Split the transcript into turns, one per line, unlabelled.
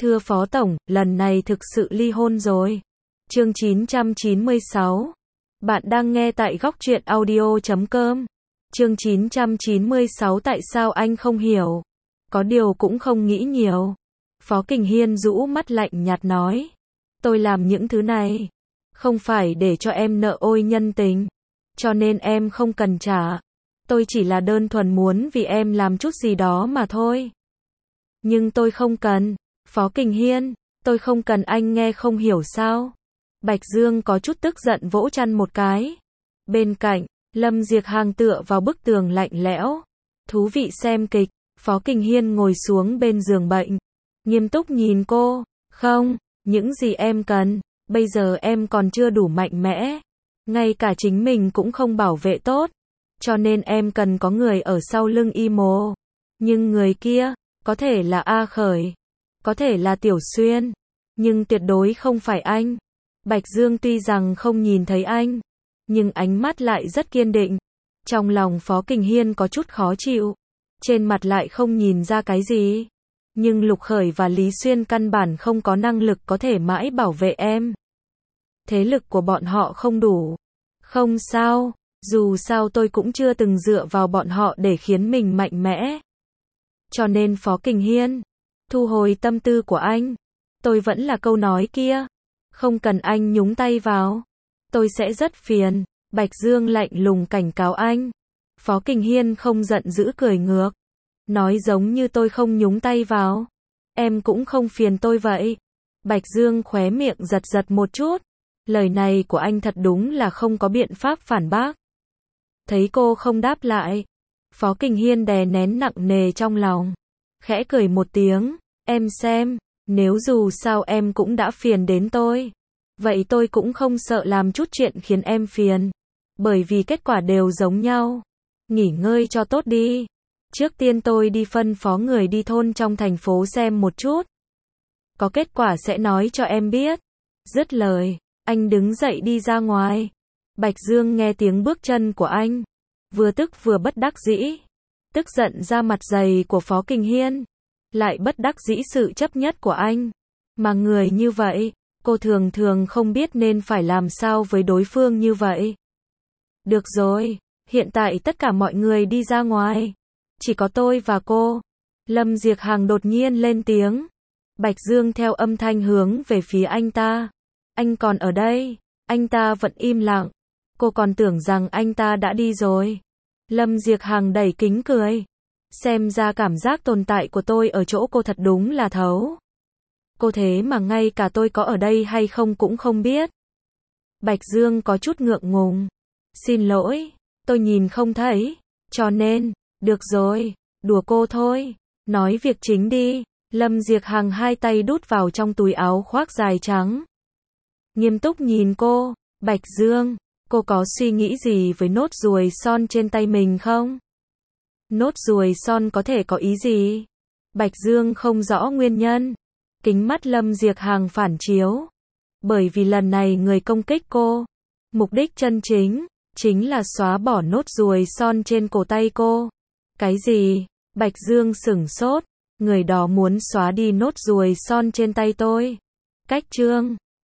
Thưa Phó Tổng, lần này thực sự ly hôn rồi. Chương 996. Bạn đang nghe tại góc truyện audio.com. Chương 996. Tại sao anh không hiểu? Có điều cũng không nghĩ nhiều. Phó Kình Hiên rũ mắt lạnh nhạt nói. Tôi làm những thứ này không phải để cho em nợ ôi nhân tình, cho nên em không cần trả. Tôi chỉ là đơn thuần muốn vì em làm chút gì đó mà thôi. Nhưng tôi không cần. Phó Kình Hiên, tôi không cần, anh nghe không hiểu sao? Bạch Dương có chút tức giận vỗ chăn một cái. Bên cạnh, Lâm Diệc Hàng tựa vào bức tường lạnh lẽo. Thú vị xem kịch. Phó Kình Hiên ngồi xuống bên giường bệnh, nghiêm túc nhìn cô. Không, những gì em cần, bây giờ em còn chưa đủ mạnh mẽ. Ngay cả chính mình cũng không bảo vệ tốt. Cho nên em cần có người ở sau lưng y mồ. Nhưng người kia, có thể là A Khởi, có thể là Tiểu Xuyên, nhưng tuyệt đối không phải anh. Bạch Dương tuy rằng không nhìn thấy anh, nhưng ánh mắt lại rất kiên định. Trong lòng Phó Kình Hiên có chút khó chịu, trên mặt lại không nhìn ra cái gì. Nhưng Lục Khởi và Lý Xuyên căn bản không có năng lực có thể mãi bảo vệ em. Thế lực của bọn họ không đủ. Không sao, dù sao tôi cũng chưa từng dựa vào bọn họ để khiến mình mạnh mẽ. Cho nên Phó Kình Hiên, thu hồi tâm tư của anh. Tôi vẫn là câu nói kia, không cần anh nhúng tay vào, tôi sẽ rất phiền. Bạch Dương lạnh lùng cảnh cáo anh. Phó Kình Hiên không giận dữ cười ngược, nói giống như tôi không nhúng tay vào, em cũng không phiền tôi vậy. Bạch Dương khóe miệng giật giật một chút. Lời này của anh thật đúng là không có biện pháp phản bác. Thấy cô không đáp lại, Phó Kình Hiên đè nén nặng nề trong lòng, khẽ cười một tiếng. Em xem, nếu dù sao em cũng đã phiền đến tôi, vậy tôi cũng không sợ làm chút chuyện khiến em phiền, bởi vì kết quả đều giống nhau. Nghỉ ngơi cho tốt đi. Trước tiên tôi đi phân phó người đi thôn trong thành phố xem một chút. Có kết quả sẽ nói cho em biết. Dứt lời, anh đứng dậy đi ra ngoài. Bạch Dương nghe tiếng bước chân của anh, vừa tức vừa bất đắc dĩ. Tức giận ra mặt dày của Phó Kình Hiên, lại bất đắc dĩ sự chấp nhất của anh. Mà người như vậy, cô thường thường không biết nên phải làm sao với đối phương như vậy. Được rồi, hiện tại tất cả mọi người đi ra ngoài, chỉ có tôi và cô. Lâm Diệc Hàng đột nhiên lên tiếng. Bạch Dương theo âm thanh hướng về phía anh ta. Anh còn ở đây? Anh ta vẫn im lặng. Cô còn tưởng rằng anh ta đã đi rồi. Lâm Diệc Hàng đẩy kính cười. Xem ra cảm giác tồn tại của tôi ở chỗ cô thật đúng là thấu. Cô thế mà ngay cả tôi có ở đây hay không cũng không biết. Bạch Dương có chút ngượng ngùng. Xin lỗi, tôi nhìn không thấy, cho nên, được rồi, đùa cô thôi. Nói việc chính đi. Lâm Diệc Hàng hai tay đút vào trong túi áo khoác dài trắng, nghiêm túc nhìn cô. Bạch Dương, cô có suy nghĩ gì với nốt ruồi son trên tay mình không? Nốt ruồi son có thể có ý gì? Bạch Dương không rõ nguyên nhân. Kính mắt Lâm Diệc Hàng phản chiếu. Bởi vì lần này người công kích cô, mục đích chân chính là xóa bỏ nốt ruồi son trên cổ tay cô. Cái gì? Bạch Dương sửng sốt. Người đó muốn xóa đi nốt ruồi son trên tay tôi. Cách chương